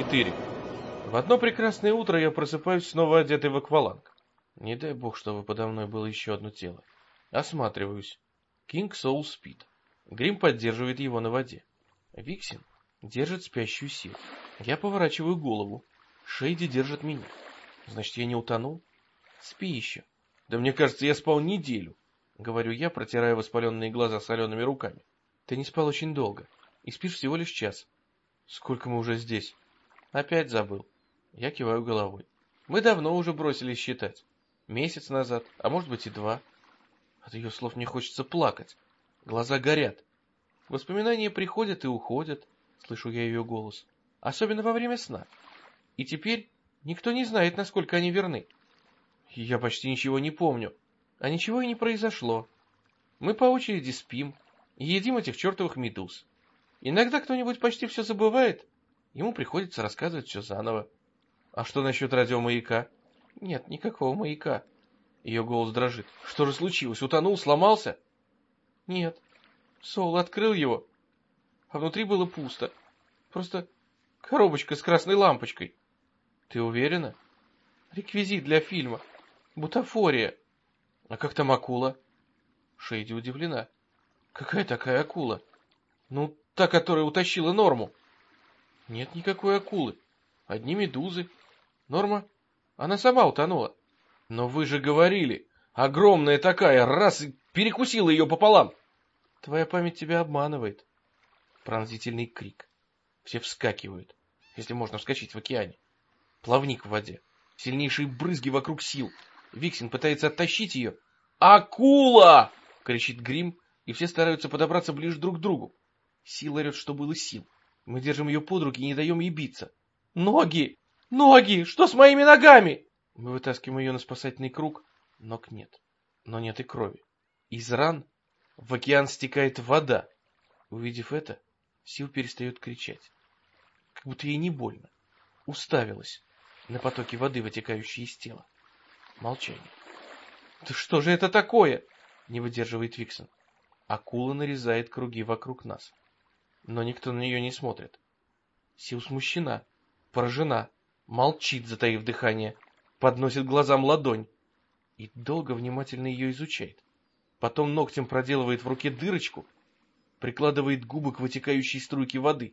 4. В одно прекрасное утро я просыпаюсь снова одетый в акваланг. Не дай бог, чтобы подо мной было еще одно тело. Осматриваюсь. Кинг Соул спит. Грим поддерживает его на воде. Виксин держит спящую Сил. Я поворачиваю голову. Шейди держит меня. Значит, я не утонул? Спи еще. Да мне кажется, я спал неделю, говорю я, протирая воспаленные глаза солеными руками. Ты не спал очень долго. И спишь всего лишь час. Сколько мы уже здесь? Опять забыл. Я киваю головой. Мы давно уже бросились считать. Месяц назад, а может быть и 2. От ее слов мне хочется плакать. Глаза горят. Воспоминания приходят и уходят, слышу я ее голос. Особенно во время сна. И теперь никто не знает, насколько они верны. Я почти ничего не помню. А ничего и не произошло. Мы по очереди спим и едим этих чертовых медуз. Иногда кто-нибудь почти все забывает. Ему приходится рассказывать все заново. А что насчет радиомаяка? Нет, никакого маяка. Ее голос дрожит. Что же случилось? Утонул, сломался? Нет. Соул открыл его, а внутри было пусто. Просто коробочка с красной лампочкой. Ты уверена? Реквизит для фильма. Бутафория. А как там акула? Шейди удивлена. Какая такая акула? Ну, та, которая утащила Норму. Нет никакой акулы. Одни медузы. Норма, она сама утонула. Но вы же говорили, огромная такая, раз и перекусила ее пополам. Твоя память тебя обманывает. Пронзительный крик. Все вскакивают, если можно вскочить в океане. Плавник в воде. Сильнейшие брызги вокруг Сил. Виксин пытается оттащить ее. «Акула!» — кричит Грим, и все стараются подобраться ближе друг к другу. Сил орет, что было сил. Мы держим ее под руки и не даем ей биться. «Ноги! Ноги! Что с моими ногами?» Мы вытаскиваем ее на спасательный круг. Ног нет. Но нет и крови. Из ран в океан стекает вода. Увидев это, Сил перестает кричать. Как будто ей не больно. Уставилась на потоки воды, вытекающие из тела. Молчание. «Да что же это такое?» — не выдерживает Виксен. Акула нарезает круги вокруг нас. Но никто на нее не смотрит. Сил смущена, поражена, молчит, затаив дыхание, подносит глазам ладонь и долго внимательно ее изучает. Потом ногтем проделывает в руке дырочку, прикладывает губы к вытекающей струйке воды.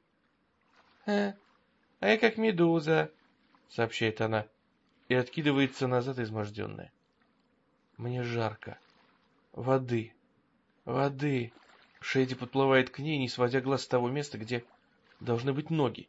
А я как медуза», — сообщает она, и откидывается назад изможденная. Мне жарко. Воды. Воды. Шейди подплывает к ней, не сводя глаз с того места, где должны быть ноги.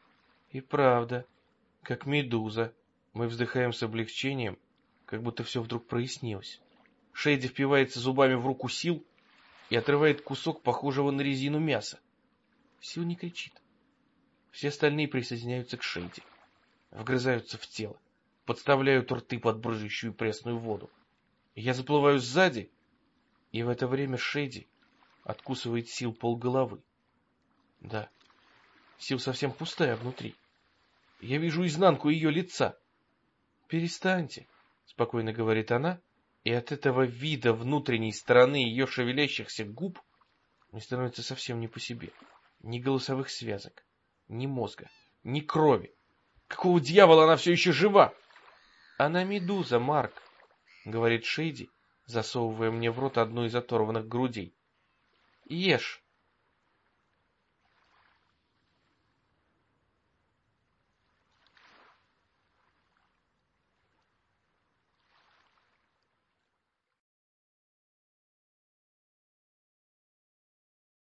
И правда, как медуза. Мы вздыхаем с облегчением, как будто все вдруг прояснилось. Шейди впивается зубами в руку Сил и отрывает кусок похожего на резину мяса. Сил не кричит. Все остальные присоединяются к Шейди. Вгрызаются в тело. Подставляют рты под брыжущую пресную воду. Я заплываю сзади, и в это время Шейди откусывает Сил полголовы. Да, Сил совсем пустая внутри. Я вижу изнанку ее лица. «Перестаньте», — спокойно говорит она, и от этого вида внутренней стороны ее шевелящихся губ мне становится совсем не по себе. Ни голосовых связок, ни мозга, ни крови. Какого дьявола она все еще жива? Она медуза, Марк, — говорит Шейди, засовывая мне в рот одну из оторванных грудей. Ешь.